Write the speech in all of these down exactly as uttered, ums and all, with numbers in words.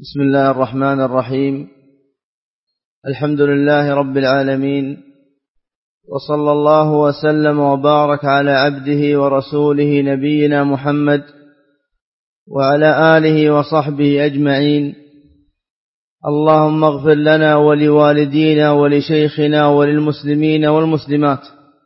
بسم الله الرحمن الرحيم. الحمد لله رب العالمين، وصلى الله وسلم وبارك على عبده ورسوله نبينا محمد وعلى آله وصحبه أجمعين. اللهم اغفر لنا ولوالدينا ولشيخنا وللمسلمين والمسلمات.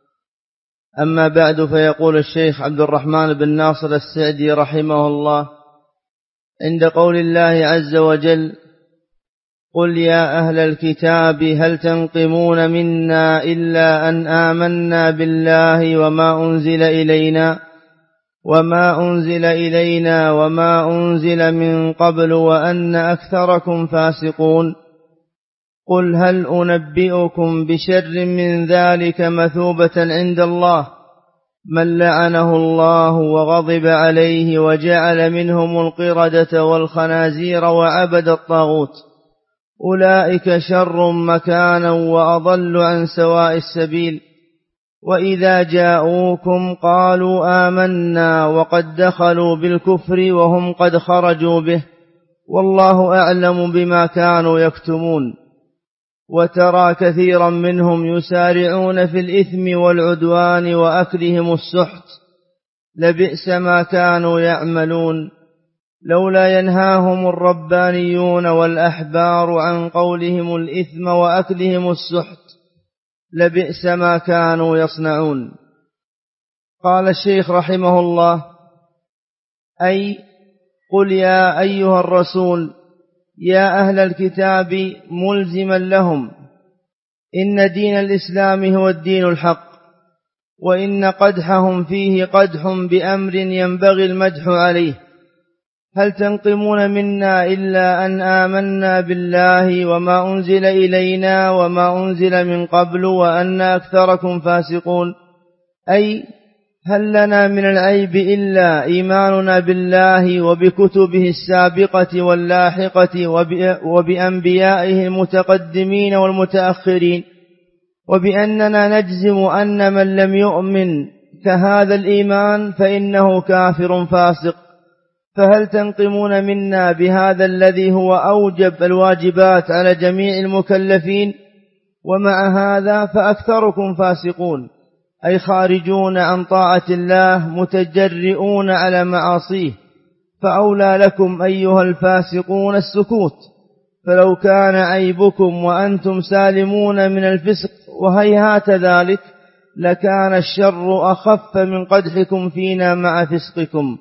أما بعد، فيقول الشيخ عبد الرحمن بن ناصر السعدي رحمه الله عند قول الله عز وجل: قل يا أهل الكتاب هل تنقمون منا إلا أن آمنا بالله وما أنزل إلينا وما أنزل إلينا وما أنزل من قبل وأن أكثركم فاسقون. قل هل أنبئكم بشر من ذلك مثوبة عند الله من لعنه الله وغضب عليه وجعل منهم القردة والخنازير وعبد الطاغوت، أولئك شر مكانا وأضل عن سواء السبيل. وإذا جاءوكم قالوا آمنا وقد دخلوا بالكفر وهم قد خرجوا به، والله أعلم بما كانوا يكتمون. وترى كثيرا منهم يسارعون في الإثم والعدوان وأكلهم السحت، لبئس ما كانوا يعملون. لولا ينهاهم الربانيون والأحبار عن قولهم الإثم وأكلهم السحت، لبئس ما كانوا يصنعون. قال الشيخ رحمه الله: أي قل يا أيها الرسول يا أهل الكتاب ملزما لهم إن دين الإسلام هو الدين الحق، وإن قدحهم فيه قدح بأمر ينبغي المدح عليه. هل تنقمون منا إلا أن آمنا بالله وما أنزل إلينا وما أنزل من قبل وأن أكثركم فاسقون. أي هل لنا من العيب إلا إيماننا بالله وبكتبه السابقة واللاحقة وبأنبيائه المتقدمين والمتأخرين، وبأننا نجزم أن من لم يؤمن كهذا الإيمان فإنه كافر فاسق. فهل تنقمون منا بهذا الذي هو أوجب الواجبات على جميع المكلفين، ومع هذا فأكثركم فاسقون، أي خارجون عن طاعة الله متجرئون على معاصيه. فأولى لكم أيها الفاسقون السكوت، فلو كان عيبكم وأنتم سالمون من الفسق وهيهات ذلك لكان الشر أخف من قدحكم فينا مع فسقكم.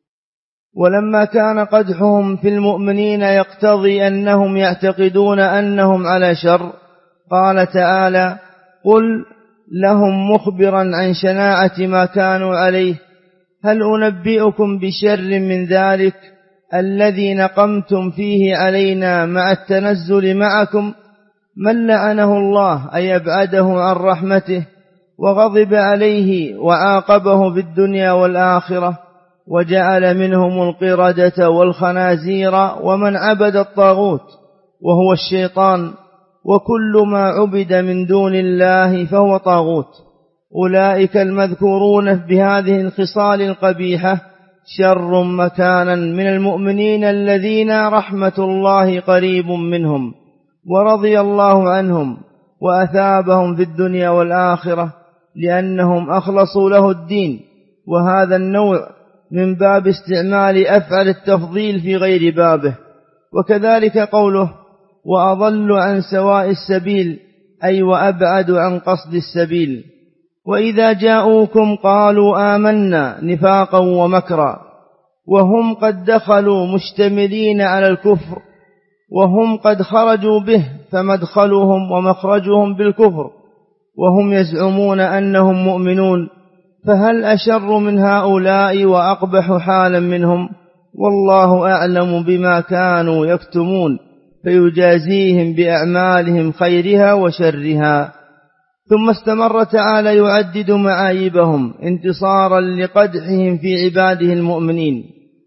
ولما كان قدحهم في المؤمنين يقتضي أنهم يعتقدون أنهم على شر، قال تعالى: قل لهم مخبرا عن شناعة ما كانوا عليه: هل أنبئكم بشر من ذلك الذي نقمتم فيه علينا مع التنزل معكم من لعنه الله أي أبعده عن رحمته وغضب عليه وعاقبه في الدنيا والآخرة، وجعل منهم القردة والخنازير ومن عبد الطاغوت وهو الشيطان، وكل ما عبد من دون الله فهو طاغوت. أولئك المذكورون بهذه الخصال القبيحة شر مكانا من المؤمنين الذين رحمة الله قريب منهم ورضي الله عنهم وأثابهم في الدنيا والآخرة، لأنهم أخلصوا له الدين. وهذا النوع من باب استعمال أفعل التفضيل في غير بابه. وكذلك قوله: وأضل عن سواء السبيل، أي وأبعد عن قصد السبيل. وإذا جاءوكم قالوا آمنا نفاقا ومكرا، وهم قد دخلوا مشتملين على الكفر، وهم قد خرجوا به، فمدخلهم ومخرجهم بالكفر، وهم يزعمون أنهم مؤمنون. فهل أشر من هؤلاء وأقبح حالا منهم؟ والله أعلم بما كانوا يكتمون، فيجازيهم بأعمالهم خيرها وشرها. ثم استمر تعالى يعدد معايبهم انتصارا لقدحهم في عباده المؤمنين،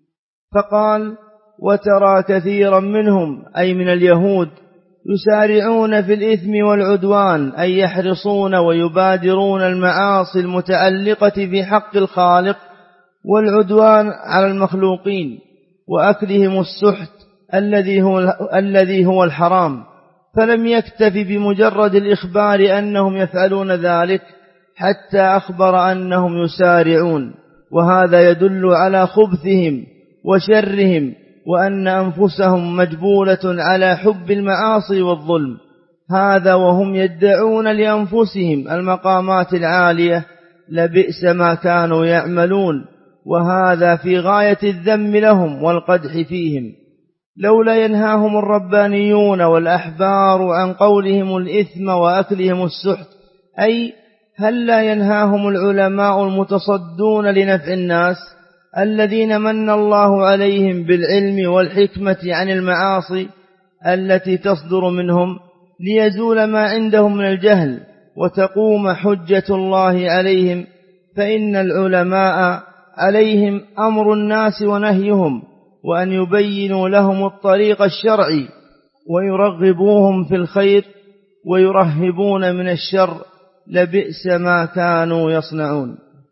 فقال: وترى كثيرا منهم، أي من اليهود، يسارعون في الإثم والعدوان، أي يحرصون ويبادرون المعاصي المتعلقة بحق الخالق والعدوان على المخلوقين، وأكلهم السحت، الذي هو, الذي هو الحرام، فلم يكتف بمجرد الإخبار أنهم يفعلون ذلك حتى أخبر أنهم يسارعون، وهذا يدل على خبثهم وشرهم، وأن أنفسهم مجبولة على حب المعاصي والظلم، هذا وهم يدعون لأنفسهم المقامات العالية، لبئس ما كانوا يعملون، وهذا في غاية الذم لهم والقدح فيهم. لولا ينهاهم الربانيون والأحبار عن قولهم الإثم وأكلهم السحت، أي هل لا ينهاهم العلماء المتصدون لنفع الناس الذين من الله عليهم بالعلم والحكمة عن المعاصي التي تصدر منهم، ليزول ما عندهم من الجهل وتقوم حجة الله عليهم؟ فإن العلماء عليهم أمر الناس ونهيهم، وأن يبينوا لهم الطريق الشرعي ويرغبوهم في الخير ويرهبون من الشر، لبئس ما كانوا يصنعون.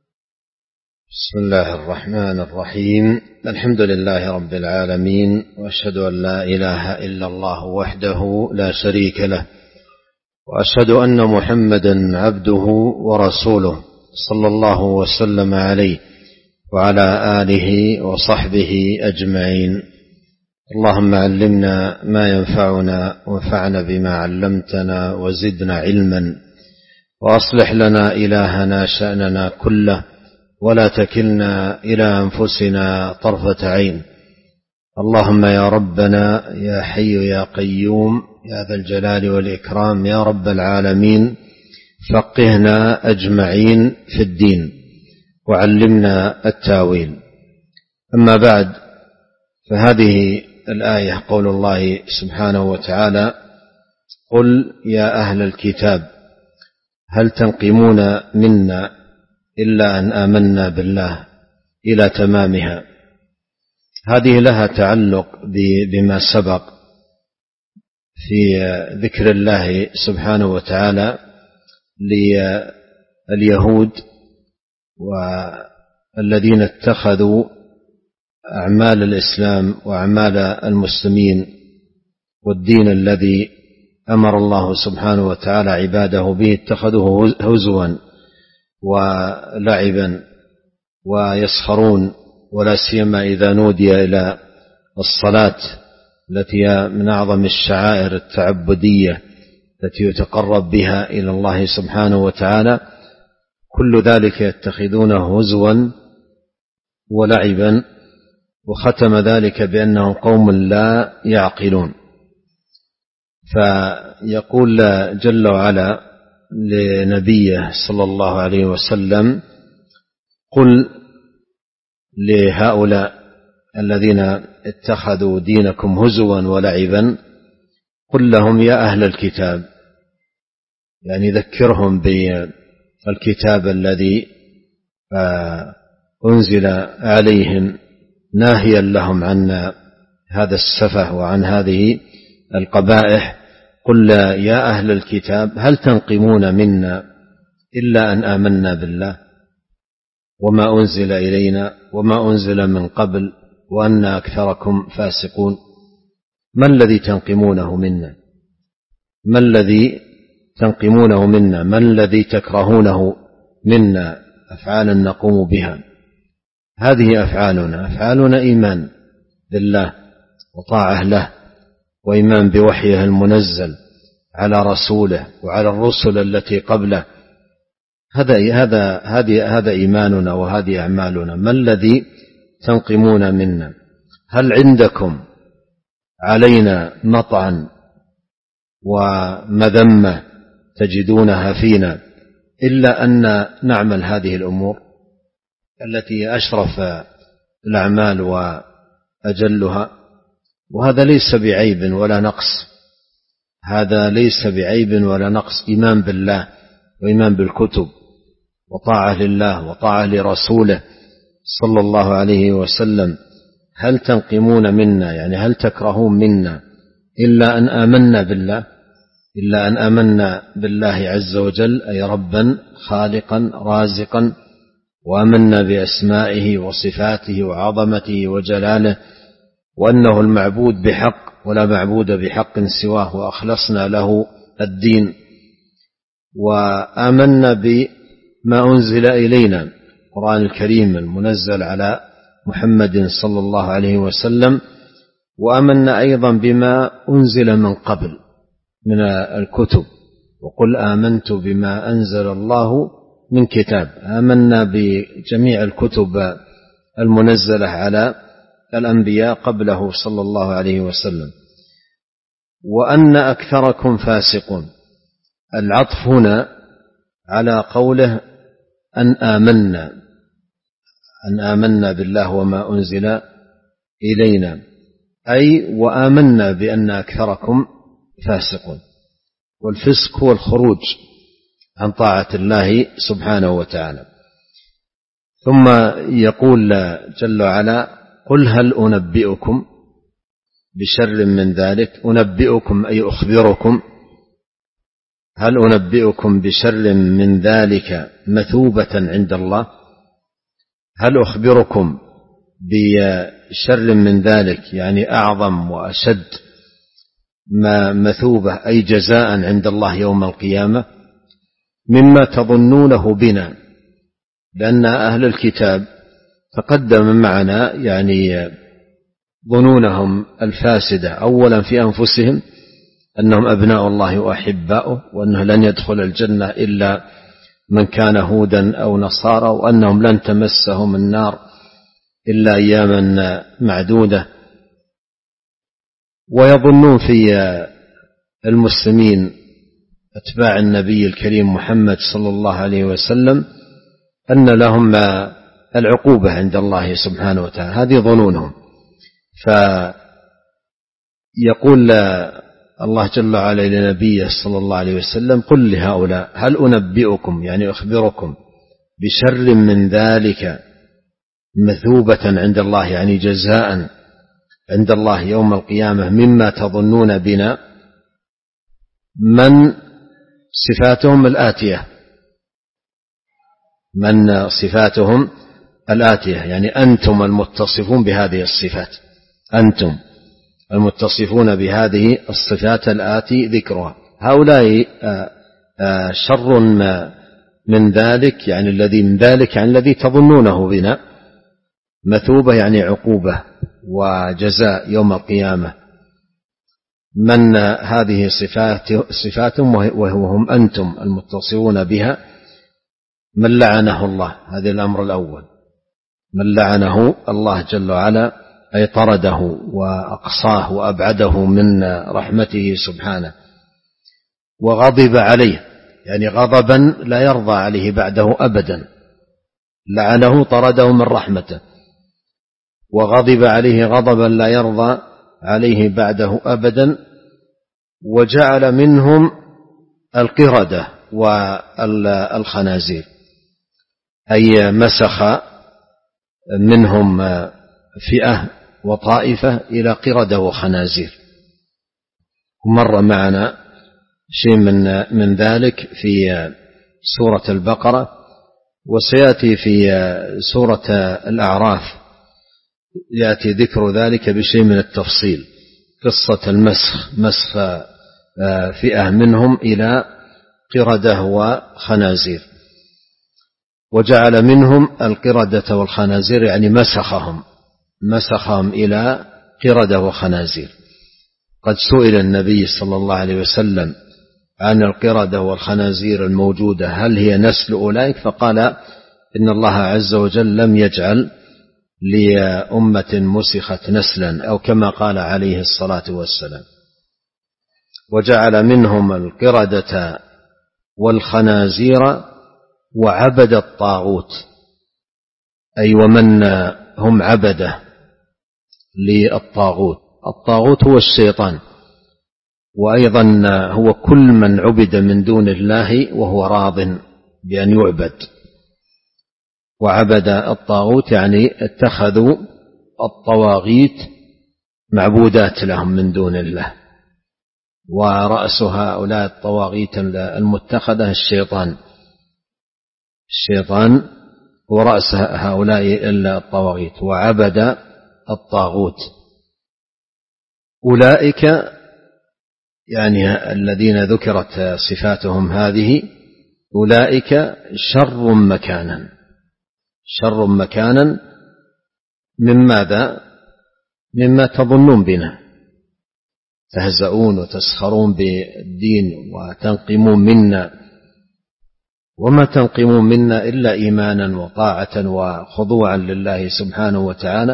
بسم الله الرحمن الرحيم. الحمد لله رب العالمين، وأشهد أن لا إله إلا الله وحده لا شريك له، وأشهد أن محمدا عبده ورسوله صلى الله وسلم عليه وعلى آله وصحبه أجمعين. اللهم علمنا ما ينفعنا وانفعنا بما علمتنا وزدنا علما، وأصلح لنا إلهنا شأننا كله، ولا تكلنا إلى أنفسنا طرفة عين. اللهم يا ربنا يا حي يا قيوم يا ذا الجلال والإكرام يا رب العالمين، فقهنا أجمعين في الدين وعلمنا التاويل. أما بعد، فهذه الآية قول الله سبحانه وتعالى: قل يا أهل الكتاب هل تنقمون منا إلا أن آمنا بالله، إلى تمامها. هذه لها تعلق بما سبق في ذكر الله سبحانه وتعالى لليهود والذين اتخذوا أعمال الإسلام وأعمال المسلمين والدين الذي أمر الله سبحانه وتعالى عباده به اتخذوه هزوا ولعبا ويسخرون، ولا سيما إذا نودي إلى الصلاة التي هي من أعظم الشعائر التعبدية التي يتقرب بها إلى الله سبحانه وتعالى، كل ذلك يتخذونه هزوا ولعبا، وختم ذلك بأنهم قوم لا يعقلون. فيقول جل وعلا لنبيه صلى الله عليه وسلم: قل لهؤلاء الذين اتخذوا دينكم هزوا ولعبا، قل لهم يا أهل الكتاب، يعني ذكرهم بالكتاب الذي أنزل عليهم، ناهيا لهم عن هذا السفه وعن هذه القبائح. قل يا أهل الكتاب هل تنقمون منا إلا أن آمنا بالله وما أنزل إلينا وما أنزل من قبل وأن أكثركم فاسقون. ما الذي تنقمونه منا؟ ما الذي تنقمونه منا؟ ما الذي تكرهونه منا؟ أفعالا نقوم بها، هذه أفعالنا أفعالنا إيمان بالله وطاعة له، وإيمان بوحيه المنزل على رسوله وعلى الرسل التي قبله. هذا هذا هذه هذا إيماننا وهذه أعمالنا. ما الذي تنقمون منا؟ هل عندكم علينا مطعن ومذمة تجدونها فينا إلا أن نعمل هذه الأمور التي أشرف الأعمال وأجلها؟ وهذا ليس بعيب ولا نقص، هذا ليس بعيب ولا نقص. إيمان بالله وإيمان بالكتب وطاعة لله وطاعة لرسوله صلى الله عليه وسلم. هل تنقمون منا، يعني هل تكرهون منا إلا أن آمنا بالله، إلا أن آمنا بالله عز وجل، أي ربا خالقا رازقا، وآمنا بأسمائه وصفاته وعظمته وجلاله، وأنه المعبود بحق ولا معبود بحق سواه، وأخلصنا له الدين، وآمنا بما أنزل إلينا القرآن الكريم المنزل على محمد صلى الله عليه وسلم، وآمنا أيضا بما أنزل من قبل من الكتب، وقل آمنت بما أنزل الله من كتاب. آمنا بجميع الكتب المنزلة على الأنبياء قبله صلى الله عليه وسلم. وأن أكثركم فاسقون، العطف هنا على قوله أن آمنا أن آمنا بالله وما أنزل إلينا، أي وآمنا بأن أكثركم فاسقون. والفسق هو الخروج عن طاعة الله سبحانه وتعالى. ثم يقول جل وعلا: قل هل أنبئكم بشر من ذلك. أنبئكم أي أخبركم. هل أنبئكم بشر من ذلك مثوبة عند الله؟ هل أخبركم بشر من ذلك يعني أعظم وأشد ما مثوبة أي جزاء عند الله يوم القيامة مما تظنونه بنا، لأن أهل الكتاب تقدم معنا يعني ظنونهم الفاسدة أولا في أنفسهم أنهم أبناء الله وأحباؤه، وأنه لن يدخل الجنة إلا من كان هودا أو نصارى، وأنهم لن تمسهم النار إلا أياما معدودة. ويظنون في المسلمين أتباع النبي الكريم محمد صلى الله عليه وسلم أن لهم العقوبة عند الله سبحانه وتعالى، هذه ظنونهم. فيقول الله جل وعلا لنبيه صلى الله عليه وسلم: قل لهؤلاء هل أنبئكم يعني أخبركم بشر من ذلك مثوبة عند الله يعني جزاء عند الله يوم القيامة مما تظنون بنا، من صفاتهم الآتية من صفاتهم الآتية يعني أنتم المتصفون بهذه الصفات، أنتم المتصفون بهذه الصفات الآتي ذكرها. هؤلاء شر من ذلك يعني الذي من ذلك يعني الذي تظنونه بنا، مثوبة يعني عقوبة وجزاء يوم القيامة، من هذه صفات صفاتهم وهم أنتم المتصفون بها من لعنه الله، هذا الأمر الأول، من لعنه الله جل وعلا أي طرده وأقصاه وأبعده من رحمته سبحانه، وغضب عليه يعني غضبا لا يرضى عليه بعده أبدا، لعنه طرده من رحمته، وغضب عليه غضبا لا يرضى عليه بعده أبدا، وجعل منهم القردة والخنازير أي مسخ منهم فئة وطائفة إلى قردة وخنازير. ومر معنا شيء من من ذلك في سورة البقرة، وسيأتي في سورة الأعراف يأتي ذكر ذلك بشيء من التفصيل، قصة المسخ، مسخ فئة منهم إلى قردة وخنازير، وجعل منهم القردة والخنازير يعني مسخهم مسخهم إلى قردة وخنازير. قد سئل النبي صلى الله عليه وسلم عن القردة والخنازير الموجودة هل هي نسل أولئك، فقال إن الله عز وجل لم يجعل لأمة مسخت نسلا، أو كما قال عليه الصلاة والسلام. وجعل منهم القردة والخنازير وعبد الطاغوت أي ومن هم عبده للطاغوت. الطاغوت هو الشيطان، وأيضا هو كل من عبد من دون الله وهو راض بأن يعبد. وعبد الطاغوت يعني اتخذوا الطواغيت معبودات لهم من دون الله، ورأس هؤلاء الطواغيت المتخذة الشيطان الشيطان هو رأس هؤلاء الطواغيت، وعبد الطاغوت أولئك يعني الذين ذكرت صفاتهم هذه أولئك شر مكانا، شر مكانا من ماذا؟ مما تظنون بنا، تهزؤون وتسخرون بالدين وتنقمون منا، وما تنقمون منا إلا إيمانا وطاعة وخضوعا لله سبحانه وتعالى.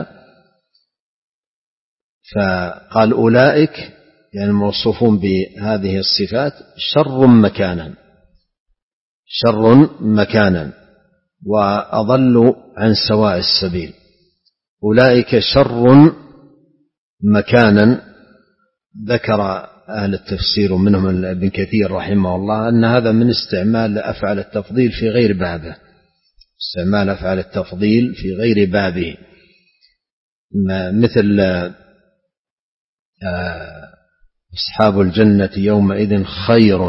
فقال أولئك يعني الموصوفون بهذه الصفات شر مكانا، شر مكانا وأضل عن سواء السبيل. أولئك شر مكانا. ذكر أهل التفسير منهم ابن كثير رحمه الله أن هذا من استعمال أفعال التفضيل في غير بابه، استعمال أفعال التفضيل في غير بابه، مثل أصحاب الجنة يومئذ خير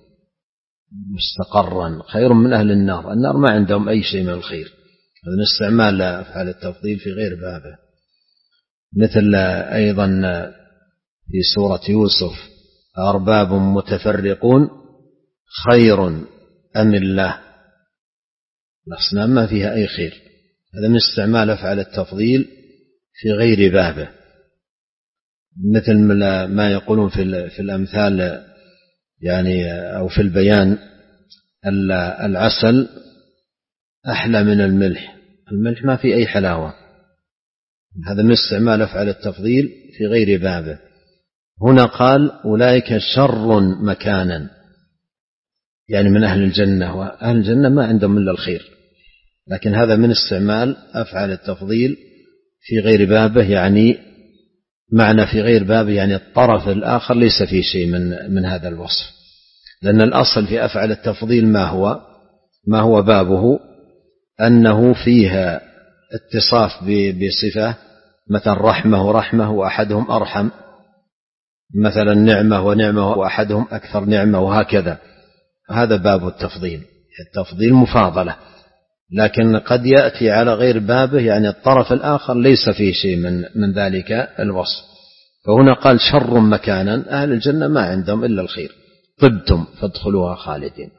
مستقرا، خير من أهل النار. النار ما عندهم أي شيء من الخير، هذا استعمال أفعال التفضيل في غير بابه. مثل أيضا في سورة يوسف أرباب متفرقون خير أم الله، الأصنام ما فيها أي خير، هذا من استعمال أفعال التفضيل في غير بابه. مثل ما يقولون في الأمثال يعني أو في البيان العسل أحلى من الملح، الملح ما في أي حلاوة، هذا من استعمال أفعال التفضيل في غير بابه. هنا قال أولئك شر مكانا، يعني من أهل الجنة، وأهل الجنة ما عندهم إلا الخير، لكن هذا من استعمال أفعال التفضيل في غير بابه، يعني معنى في غير بابه يعني الطرف الآخر ليس فيه شيء من من هذا الوصف، لأن الأصل في أفعال التفضيل ما هو ما هو بابه أنه فيها اتصاف بصفة، مثلا رحمة ورحمة وأحدهم أرحم، مثلا نعمة ونعمة وأحدهم أكثر نعمة، وهكذا، هذا باب التفضيل، التفضيل مفاضلة. لكن قد يأتي على غير بابه يعني الطرف الآخر ليس فيه شيء من من ذلك الوصف. فهنا قال شر مكانا، أهل الجنة ما عندهم إلا الخير، طبتم فادخلوها خالدين.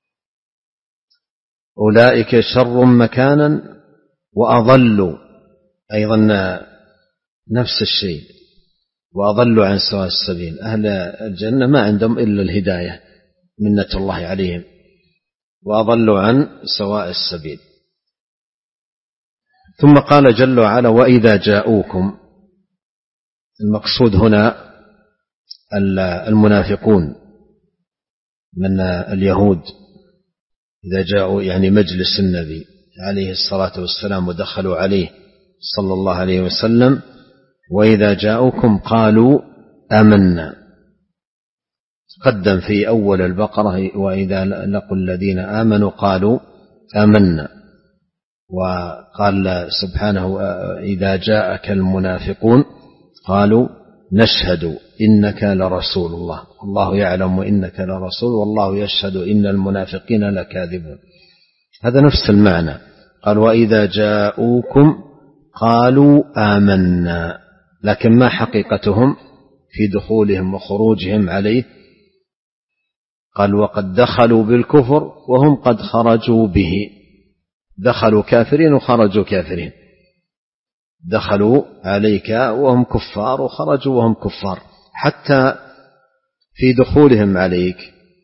أولئك شر مكانا وأضلوا، أيضا نفس الشيء، وأضلوا عن سواء السبيل. أهل الجنة ما عندهم إلا الهداية منة الله عليهم، وأضلوا عن سواء السبيل. ثم قال جل وعلا وإذا جاءوكم، المقصود هنا المنافقون من اليهود، إذا جاءوا يعني مجلس النبي عليه الصلاة والسلام ودخلوا عليه صلى الله عليه وسلم، وإذا جاءوكم قالوا آمنا. قدم في أول البقرة وإذا لقوا الذين آمنوا قالوا آمنا، وقال سبحانه إذا جاءك المنافقون قالوا نشهد إنك لرسول الله الله يعلم إنك لرسول والله يشهد إن المنافقين لكاذبون. هذا نفس المعنى، قال وإذا جاءوكم قالوا آمنا، لكن ما حقيقتهم في دخولهم وخروجهم عليه؟ قال وقد دخلوا بالكفر وهم قد خرجوا به، دخلوا كافرين وخرجوا كافرين، دخلوا عليك وهم كفار وخرجوا وهم كفار. حتى في دخولهم عليك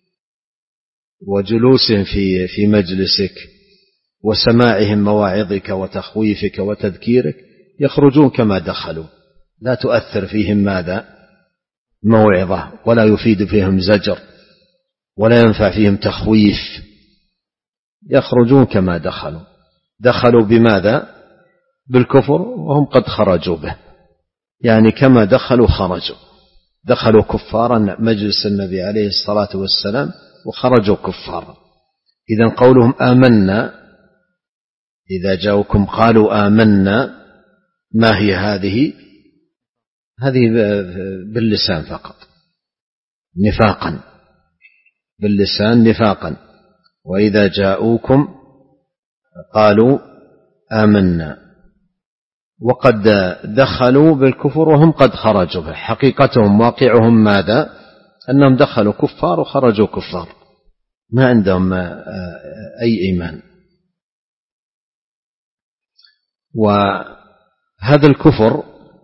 وجلوسهم في في مجلسك وسماعهم مواعظك وتخويفك وتذكيرك يخرجون كما دخلوا، لا تؤثر فيهم ماذا؟ موعظة، ولا يفيد فيهم زجر، ولا ينفع فيهم تخويف، يخرجون كما دخلوا. دخلوا بماذا؟ بالكفر وهم قد خرجوا به، يعني كما دخلوا خرجوا، دخلوا كفارا مجلس النبي عليه الصلاة والسلام وخرجوا كفارا. إذن قولهم آمنا، إذا جاءوكم قالوا آمنا، ما هي هذه؟ هذه باللسان فقط، نفاقا، باللسان نفاقا. وإذا جاءوكم قالوا آمنا، وقد دخلوا بالكفر وهم قد خرجوا به، حقيقتهم واقعهم ماذا؟ أنهم دخلوا كفار وخرجوا كفار، ما عندهم أي إيمان. وهذا الكفر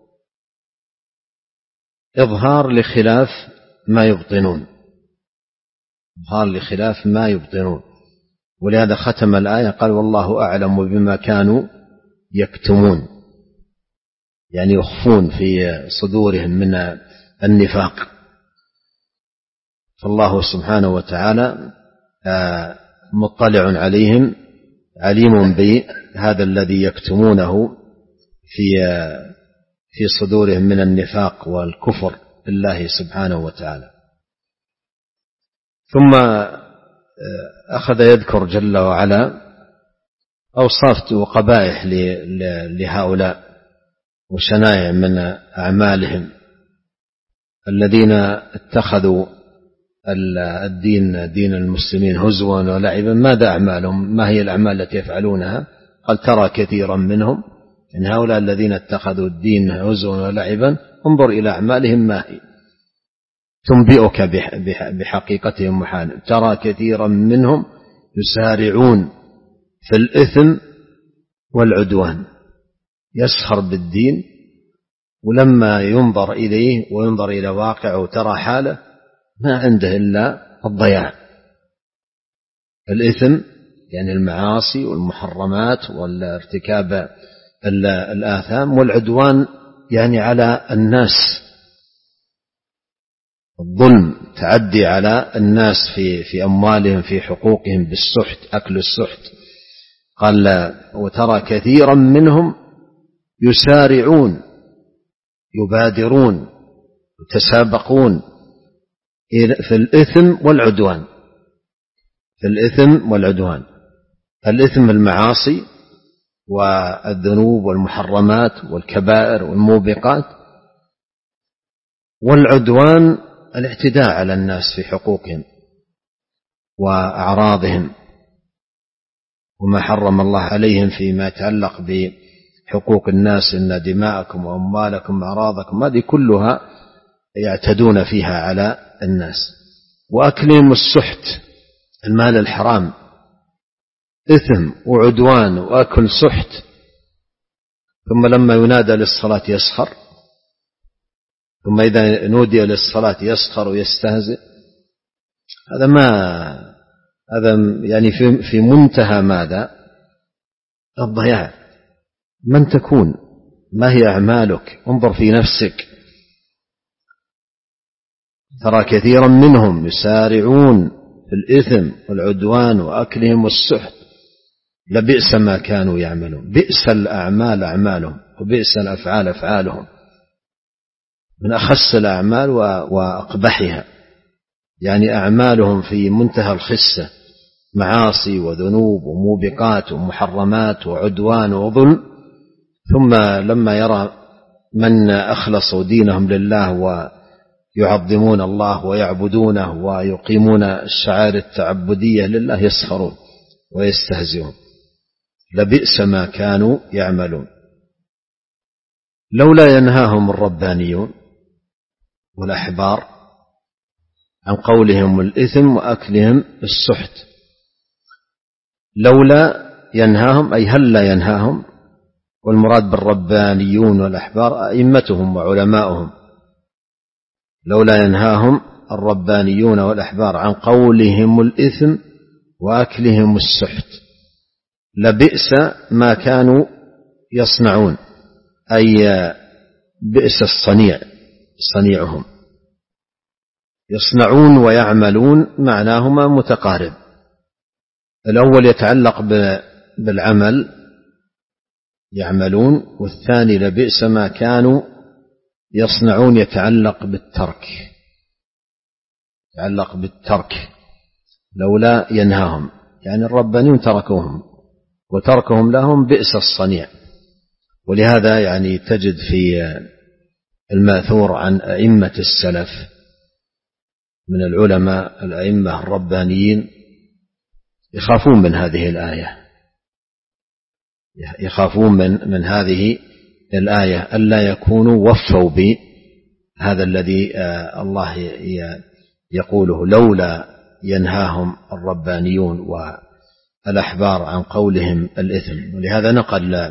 إظهار لخلاف ما يبطنون، إظهار لخلاف ما يبطنون، ولهذا ختم الآية قال والله أعلم بما كانوا يكتمون، يعني يخفون في صدورهم من النفاق. فالله سبحانه وتعالى مطلع عليهم، عليم بهذا الذي يكتمونه في في صدورهم من النفاق والكفر بالله سبحانه وتعالى. ثم أخذ يذكر جل وعلا أوصاف وقبائح لهؤلاء وشنائع من أعمالهم الذين اتخذوا الدين دين المسلمين هزوا ولعبا. ماذا أعمالهم؟ ما هي الأعمال التي يفعلونها؟ قال ترى كثيرا منهم، إن هؤلاء الذين اتخذوا الدين هزوا ولعبا انظر إلى أعمالهم ما هي تنبئك بحقيقتهم وحالهم. ترى كثيرا منهم يسارعون في الإثم والعدوان، يسخر بالدين، ولما ينظر إليه وينظر إلى واقعه ترى حاله ما عنده إلا الضياع. الإثم يعني المعاصي والمحرمات والارتكاب الآثام، والعدوان يعني على الناس، الظلم، تعدي على الناس في في أموالهم، في حقوقهم، بالسحت، أكل السحت. قال وترى كثيرا منهم يسارعون، يبادرون، يتسابقون في الإثم والعدوان، في الإثم والعدوان. الإثم المعاصي والذنوب والمحرمات والكبائر والموبقات، والعدوان الاعتداء على الناس في حقوقهم وأعراضهم وما حرم الله عليهم فيما يتعلق بحقوق الناس، إن دماءكم وأموالكم وأعراضكم هذه كلها يعتدون فيها على الناس. وأكلهم السحت، المال الحرام، إثم وعدوان وأكل سحت. ثم لما ينادى للصلاة يسخر، ثم إذا نودي للصلاة يسخر ويستهزئ. هذا ما هذا يعني في في منتهى ماذا؟ الضياع. من تكون؟ ما هي أعمالك؟ انظر في نفسك. ترى كثيرا منهم يسارعون في الإثم والعدوان وأكلهم السحت لبئس ما كانوا يعملون. بئس الأعمال أعمالهم وبئس الأفعال أفعالهم، من أخس الأعمال وأقبحها، يعني أعمالهم في منتهى الخسة، معاصي وذنوب وموبقات ومحرمات وعدوان وظلم. ثم لما يرى من أخلصوا دينهم لله ويعظمون الله ويعبدونه ويقيمون الشعائر التعبدية لله يسخرون ويستهزئون. لبئس ما كانوا يعملون. لولا ينهاهم الربانيون والأحبار عن قولهم الإثم وأكلهم السحت. لولا ينهاهم أي هل لا ينهاهم، والمراد بالربانيون والأحبار أئمتهم وعلماؤهم. لولا ينهاهم الربانيون والأحبار عن قولهم الإثم وأكلهم السحت لبئس ما كانوا يصنعون، أي بئس الصنيع، صنيعهم. يصنعون ويعملون معناهما متقارب. الأول يتعلق بالعمل يعملون، والثاني لبئس ما كانوا يصنعون يتعلق بالترك، يتعلق بالترك. لولا ينهاهم يعني الربانيون تركوهم، وتركهم لهم بئس الصنيع. ولهذا يعني تجد في الماثور عن أئمة السلف من العلماء الأئمة الربانيين يخافون من هذه الآية، يخافون من من هذه الآية ألا يكونوا وفوا بهذا الذي الله يقوله لولا ينهاهم الربانيون والأحبار عن قولهم الإثم. ولهذا نقل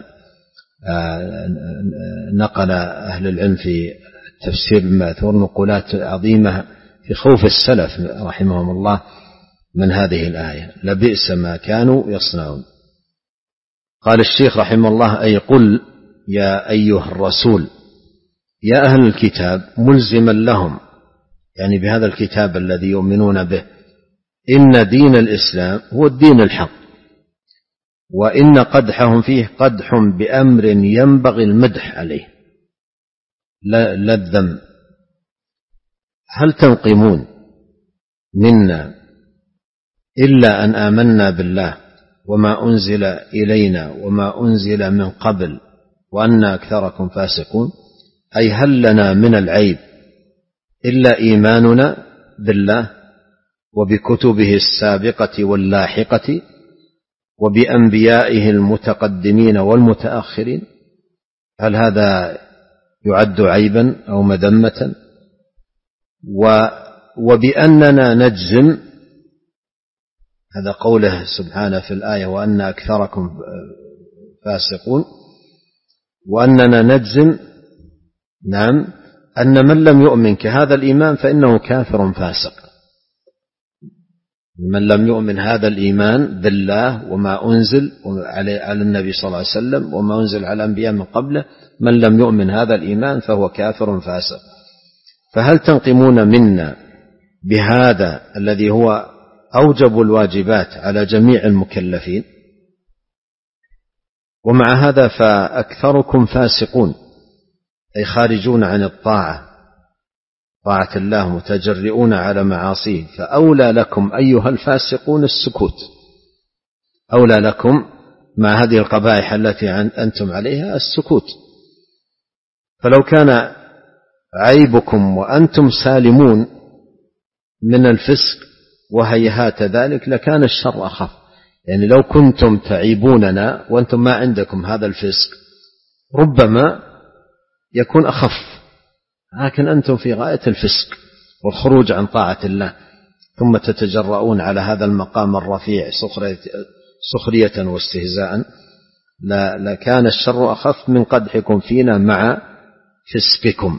نقل أهل العلم في التفسير المأثور نقولات عظيمة في خوف السلف رحمهم الله من هذه الآية: لبئس ما كانوا يصنعون. قال الشيخ رحمه الله: أي قل يا أيها الرسول يا أهل الكتاب ملزما لهم، يعني بهذا الكتاب الذي يؤمنون به، إن دين الإسلام هو الدين الحق، وإن قدحهم فيه قدح بأمر ينبغي المدح عليه لا الذم. هل تنقمون منا إلا أن آمنا بالله وما أنزل إلينا وما أنزل من قبل وأن أكثركم فاسقون؟ أي هل لنا من العيب إلا إيماننا بالله وبكتبه السابقة واللاحقة وبأنبيائه المتقدمين والمتأخرين؟ هل هذا يعد عيبا أو مذمة؟ وبأننا نجزم، هذا قوله سبحانه في الآية وأن أكثركم فاسقون، وأننا نجزم نعم أن من لم يؤمن كهذا الإيمان فإنه كافر فاسق. من لم يؤمن هذا الإيمان بالله وما أنزل على النبي صلى الله عليه وسلم وما أنزل على الأنبياء من قبله، من لم يؤمن هذا الإيمان فهو كافر فاسق. فهل تنقمون منا بهذا الذي هو أوجب الواجبات على جميع المكلفين؟ ومع هذا فأكثركم فاسقون، أي خارجون عن الطاعة، طاعة الله، متجرئون على معاصيه. فأولى لكم أيها الفاسقون السكوت، أولى لكم مع هذه القبائح التي أنتم عليها السكوت. فلو كان عيبكم وأنتم سالمون من الفسق وهيهات ذلك لكان الشر أخف. يعني لو كنتم تعيبوننا وأنتم ما عندكم هذا الفسق ربما يكون أخف، لكن أنتم في غاية الفسق والخروج عن طاعة الله، ثم تتجرؤون على هذا المقام الرفيع سخرية واستهزاء، لكان الشر أخف من قدحكم فينا مع فسقكم.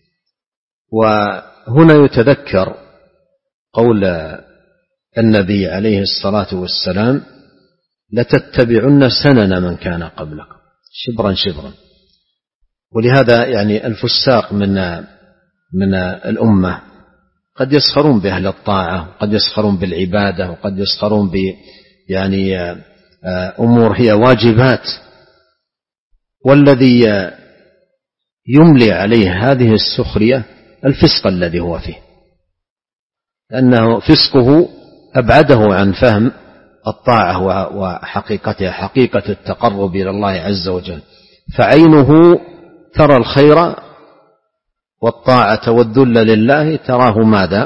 وهنا يتذكر قول النبي عليه الصلاة والسلام: لتتبعن سنن من كان قبلكم شبرا شبرا. ولهذا يعني الفساق من من الأمة قد يسخرون بأهل الطاعة، وقد يسخرون بالعبادة، وقد يسخرون ب يعني أمور هي واجبات، والذي يملي عليه هذه السخرية الفسق الذي هو فيه، لأنه فسقه أبعده عن فهم الطاعة وحقيقتها، حقيقة التقرب إلى الله عز وجل. فعينه ترى الخير والطاعة والذل لله تراه ماذا؟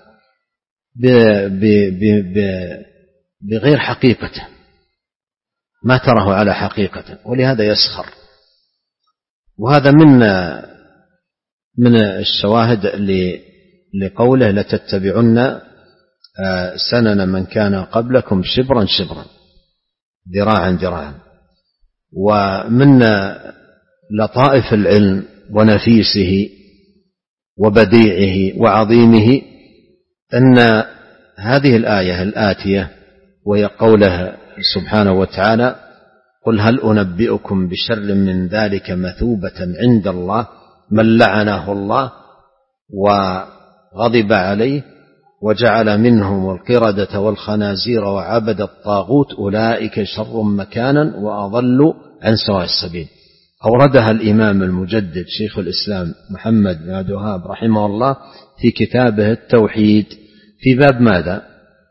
بغير حقيقته، ما تراه على حقيقته، ولهذا يسخر. وهذا من من الشواهد لقوله: لتتبعن سنن من كان قبلكم شبرا شبرا ذراعا ذراعا. ومن لطائف العلم ونفيسه وبديعه وعظيمه أن هذه الآية الآتية، وهي قوله سبحانه وتعالى: قل هل أنبئكم بشر من ذلك مثوبة عند الله من لعنه الله وغضب عليه وجعل منهم القردة والخنازير وعبد الطاغوت أولئك شر مكانا وأضل عن سواء السبيل. أوردها الإمام المجدد شيخ الإسلام محمد بن عبد الوهاب رحمه الله في كتابه التوحيد في باب ماذا؟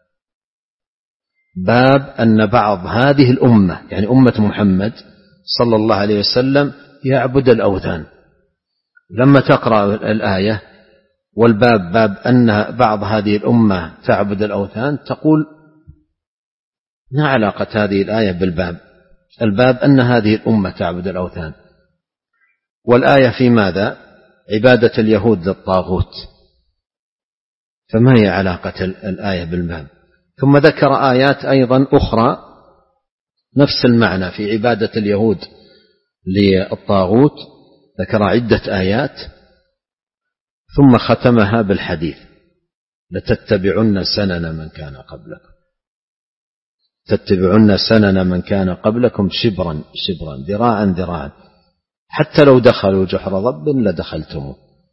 باب أن بعض هذه الأمة، يعني أمة محمد صلى الله عليه وسلم، يعبد الأوثان. لما تقرأ الآية والباب باب أن بعض هذه الأمة تعبد الأوثان، تقول ما علاقة هذه الآية بالباب؟ الباب أن هذه الأمة تعبد الأوثان، والآية في ماذا؟ عبادة اليهود للطاغوت، فما هي علاقة الآية بالباب؟ ثم ذكر آيات أيضا أخرى نفس المعنى في عبادة اليهود للطاغوت، ذكر عدة آيات ثم ختمها بالحديث: لتتبعن سنن من كان قبلكم، تتبعن سنن من كان قبلكم شبرا شبرا ذراعا ذراعا حتى لو دخلوا جحر ضب لدخلتموه.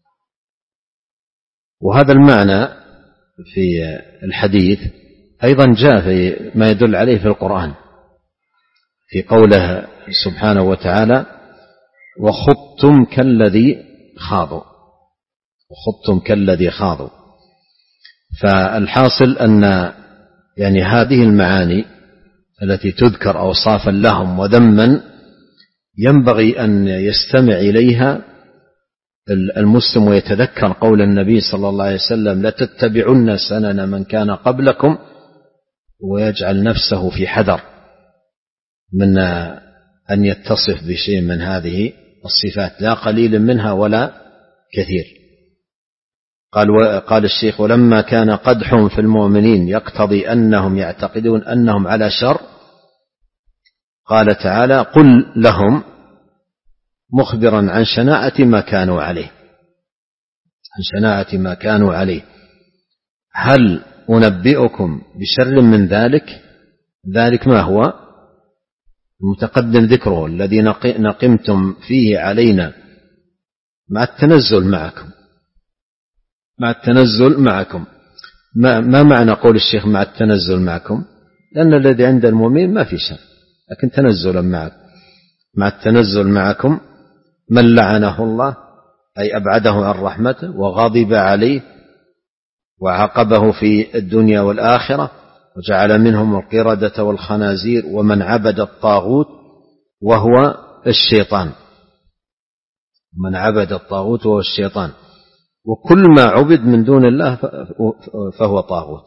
وهذا المعنى في الحديث أيضا جاء في ما يدل عليه في القرآن في قوله سبحانه وتعالى: وخضتم كالذي خاضوا، وخضتم كالذي خاضوا. فالحاصل أن يعني هذه المعاني التي تذكر أوصافا لهم وذما ينبغي أن يستمع إليها المسلم ويتذكر قول النبي صلى الله عليه وسلم: لتتبعن سنن من كان قبلكم، ويجعل نفسه في حذر من أن يتصف بشيء من هذه الصفات، لا قليل منها ولا كثير. قال قال الشيخ: ولما كان قدح في المؤمنين يقتضي أنهم يعتقدون أنهم على شر، قال تعالى: قل لهم، مخبرا عن شناعة ما كانوا عليه، عن شناعة ما كانوا عليه: هل أنبئكم بشر من ذلك؟ ذلك ما هو؟ المتقدم ذكره الذي نقمتم فيه علينا مع التنزل معكم، مع التنزل معكم. ما, ما معنى قول الشيخ مع التنزل معكم؟ لأن الذي عند المؤمن ما في شر، لكن تنزلا معك. مع التنزل معكم من لعنه الله، أي أبعده عن رحمته وغضب عليه وعاقبه في الدنيا والآخرة، وجعل منهم القردة والخنازير ومن عبد الطاغوت وهو الشيطان، من عبد الطاغوت وهو الشيطان، وكل ما عبد من دون الله فهو طاغوت.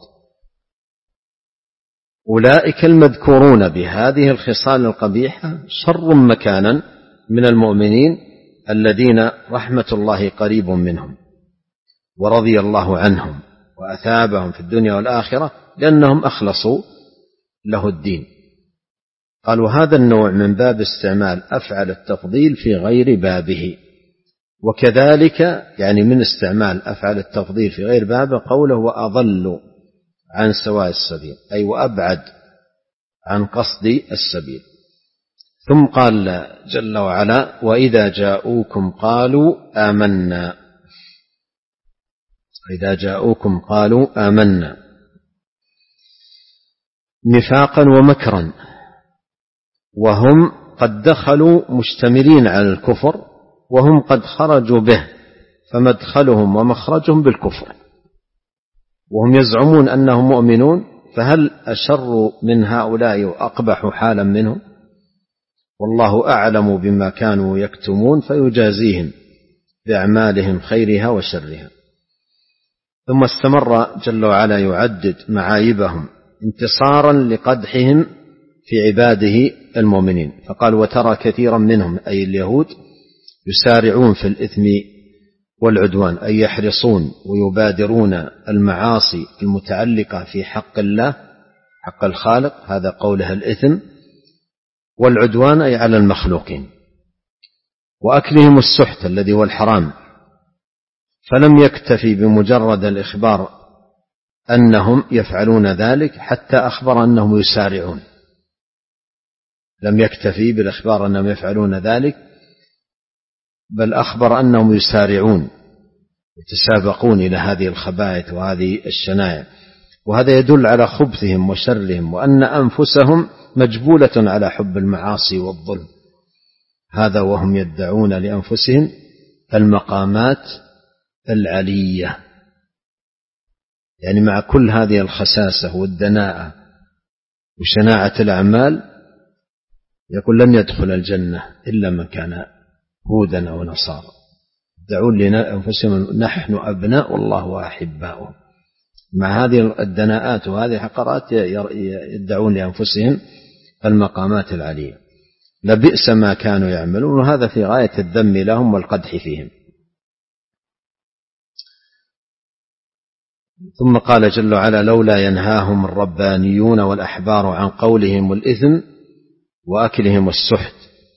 أولئك المذكورون بهذه الخصال القبيحة شر مكانا من المؤمنين الذين رحمة الله قريب منهم ورضي الله عنهم وأثابهم في الدنيا والآخرة لأنهم أخلصوا له الدين. قالوا هذا النوع من باب استعمال أفعل التفضيل في غير بابه. وكذلك يعني من استعمال أفعل التفضيل في غير بابه قوله: وأضل عن سواء السبيل، أي وأبعد عن قصد السبيل. ثم قال جل وعلا: وإذا جاءوكم قالوا آمنا، إذا جاءوكم قالوا آمنا، نفاقا ومكرا، وهم قد دخلوا مشتملين على الكفر وهم قد خرجوا به، فمدخلهم ومخرجهم بالكفر، وهم يزعمون أنهم مؤمنون، فهل أشر من هؤلاء وأقبح حالا منهم؟ والله أعلم بما كانوا يكتمون فيجازيهم بأعمالهم خيرها وشرها. ثم استمر جل وعلا يعدد معايبهم انتصارا لقدحهم في عباده المؤمنين، فقال: وترى كثيرا منهم، أي اليهود، يسارعون في الإثم والعدوان، أي يحرصون ويبادرون المعاصي المتعلقة في حق الله، حق الخالق، هذا قولها الإثم، والعدوان أي على المخلوقين، وأكلهم السحت الذي هو الحرام. فلم يكتفي بمجرد الإخبار أنهم يفعلون ذلك حتى أخبر أنهم يسارعون، لم يكتفي بالإخبار أنهم يفعلون ذلك، بل أخبر أنهم يسارعون يتسابقون إلى هذه الخبائث وهذه الشنائع. وهذا يدل على خبثهم وشرهم، وأن أنفسهم مجبولة على حب المعاصي والظلم، هذا وهم يدعون لأنفسهم المقامات العلية. يعني مع كل هذه الخساسة والدناءة وشناعة الأعمال يقول: لن يدخل الجنة إلا من كان هودا أو نصارى، يدعون لأنفسهم نحن أبناء الله وأحباؤه. مع هذه الدناءات وهذه الحقرات يدعون لأنفسهم المقامات العلية. لبئس ما كانوا يعملون، وهذا في غاية الذم لهم والقدح فيهم. ثم قال جل وعلا: لولا ينهاهم الربانيون والأحبار عن قولهم الإثم وأكلهم السحت،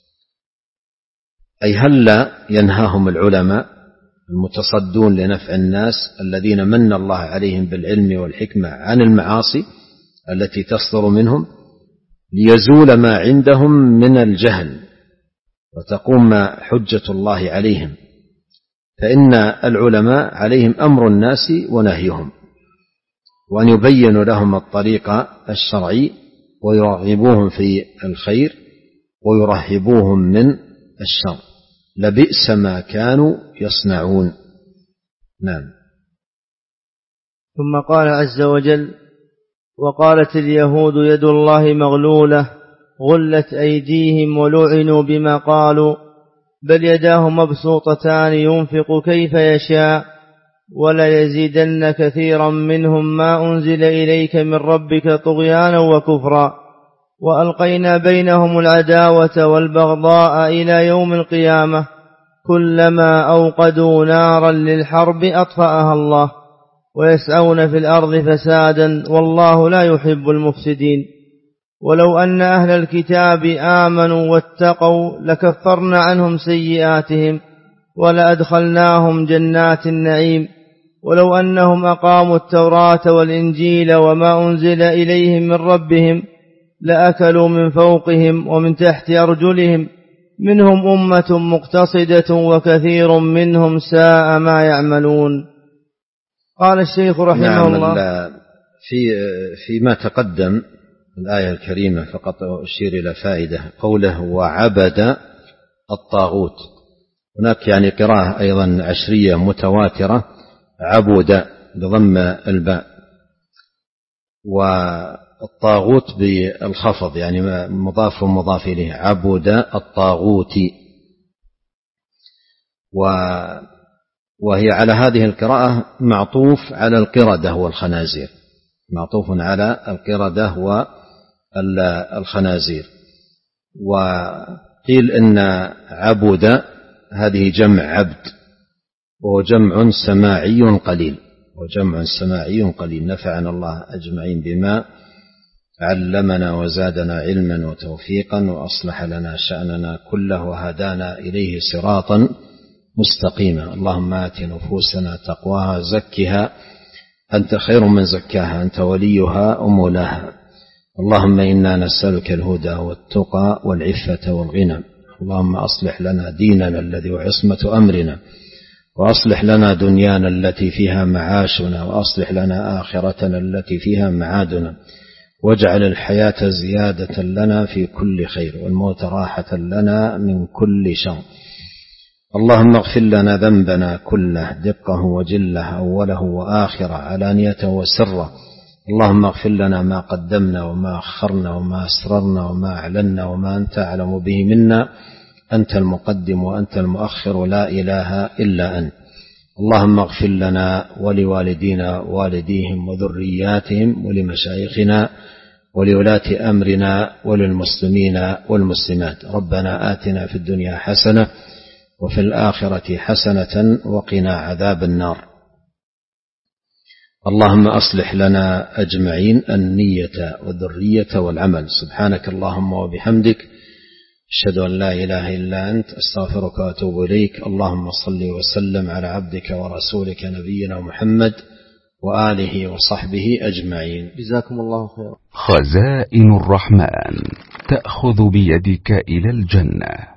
أي هلا ينهاهم العلماء المتصدون لنفع الناس الذين من الله عليهم بالعلم والحكمة عن المعاصي التي تصدر منهم، ليزول ما عندهم من الجهل وتقوم حجة الله عليهم، فإن العلماء عليهم أمر الناس ونهيهم، وأن يبينوا لهم الطريق الشرعي ويرغبوهم في الخير ويرهبوهم من الشر. لبئس ما كانوا يصنعون. نعم. ثم قال عز وجل: وقالت اليهود يد الله مغلولة غلت أيديهم ولعنوا بما قالوا بل يداه مبسوطتان ينفق كيف يشاء ولا يزيدن كثيرا منهم ما أنزل إليك من ربك طغيانا وكفرا وألقينا بينهم العداوة والبغضاء إلى يوم القيامة كلما أوقدوا نارا للحرب أطفأها الله ويسعون في الأرض فسادا والله لا يحب المفسدين. ولو أن أهل الكتاب آمنوا واتقوا لكفرنا عنهم سيئاتهم ولأدخلناهم جنات النعيم ولو أنهم أقاموا التوراة والإنجيل وما أنزل إليهم من ربهم لأكلوا من فوقهم ومن تحت أرجلهم منهم أمة مقتصدة وكثير منهم ساء ما يعملون. قال الشيخ رحمه نعم الله: في فيما تقدم الآية الكريمة فقط أشير إلى فائدة، قوله وعبد الطاغوت، هناك يعني قراءة أيضا عشرية متواترة عبد بضم الباء، والطاغوت بالخفض يعني مضاف ومضاف إليه، عبد الطاغوت، وهي على هذه القراءة معطوف على القردة والخنازير، معطوف على القردة والخنازير. وقيل إن عبد هذه جمع عبد، وهو جمع سماعي قليل، وجمع سماعي قليل. نفعنا الله أجمعين بما علمنا وزادنا علما وتوفيقا وأصلح لنا شأننا كله وهدانا إليه صراطا مستقيما. اللهم آت نفوسنا تقواها زكها أنت خير من زكاها أنت وليها ومولاها. اللهم إنا نسألك الهدى والتقى والعفة والغنى. اللهم أصلح لنا ديننا الذي هو عصمة أمرنا، وأصلح لنا دنيانا التي فيها معاشنا، وأصلح لنا آخرتنا التي فيها معادنا، واجعل الحياة زيادة لنا في كل خير والموت راحة لنا من كل شر. اللهم اغفر لنا ذنبنا كله دقه وجله أوله وآخره علانيته وسره. اللهم اغفر لنا ما قدمنا وما أخرنا وما أسررنا وما أعلنا وما أنت أعلم به منا، أنت المقدم وأنت المؤخر لا إله إلا أنت. اللهم اغفر لنا ولوالدينا ووالديهم وذرياتهم ولمشايخنا ولولاة أمرنا وللمسلمين والمسلمات. ربنا آتنا في الدنيا حسنة وفي الآخرة حسنة وقنا عذاب النار. اللهم أصلح لنا أجمعين النية والذرية والعمل. سبحانك اللهم وبحمدك أشهد أن لا إله إلا أنت أستغفرك وأتوب إليك. اللهم صل وسلم على عبدك ورسولك نبينا محمد وآله وصحبه أجمعين. جزاكم الله خيرا. خزائن الرحمن تأخذ بيدك إلى الجنة.